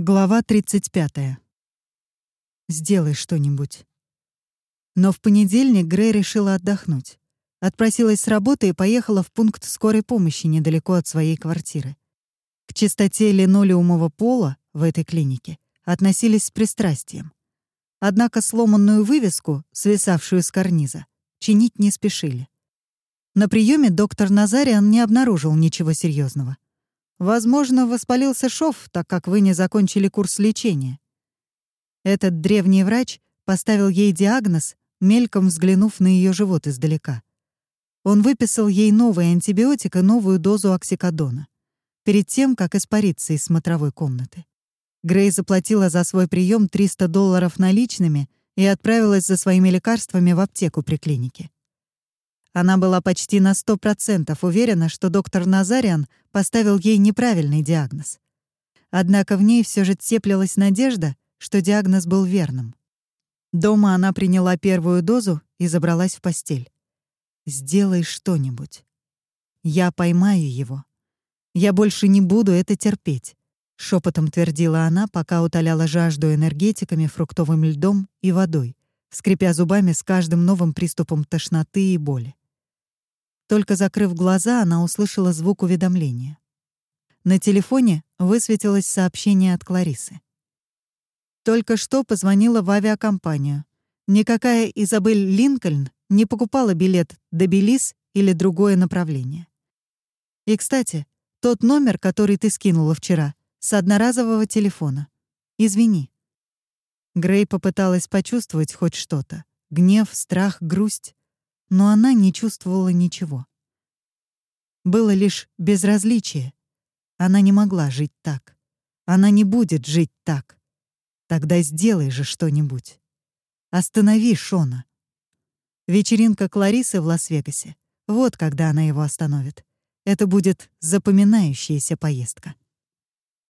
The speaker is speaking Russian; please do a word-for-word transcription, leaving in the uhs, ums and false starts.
Глава тридцать пятая. «Сделай что-нибудь». Но в понедельник Грей решила отдохнуть. Отпросилась с работы и поехала в пункт скорой помощи недалеко от своей квартиры. К чистоте линолеумового пола в этой клинике относились с пристрастием. Однако сломанную вывеску, свисавшую с карниза, чинить не спешили. На приеме доктор Назариан не обнаружил ничего серьезного. Возможно, воспалился шов, так как вы не закончили курс лечения. Этот древний врач поставил ей диагноз, мельком взглянув на ее живот издалека. Он выписал ей новый антибиотик и новую дозу оксикодона перед тем, как испариться из смотровой комнаты. Грей заплатила за свой прием триста долларов наличными и отправилась за своими лекарствами в аптеку при клинике. Она была почти на сто процентов уверена, что доктор Назариан поставил ей неправильный диагноз. Однако в ней все же теплилась надежда, что диагноз был верным. Дома она приняла первую дозу и забралась в постель. «Сделай что-нибудь. Я поймаю его. Я больше не буду это терпеть», — шепотом твердила она, пока утоляла жажду энергетиками, фруктовым льдом и водой, скрипя зубами с каждым новым приступом тошноты и боли. Только закрыв глаза, она услышала звук уведомления. На телефоне высветилось сообщение от Кларисы. Только что позвонила в авиакомпанию. Никакая Изабель Линкольн не покупала билет до Белиз или другое направление. И, кстати, тот номер, который ты скинула вчера, с одноразового телефона. Извини. Грей попыталась почувствовать хоть что-то. Гнев, страх, грусть. Но она не чувствовала ничего. Было лишь безразличие. Она не могла жить так. Она не будет жить так. Тогда сделай же что-нибудь. Останови Шона. Вечеринка Кларисы в Лас-Вегасе. Вот когда она его остановит. Это будет запоминающаяся поездка.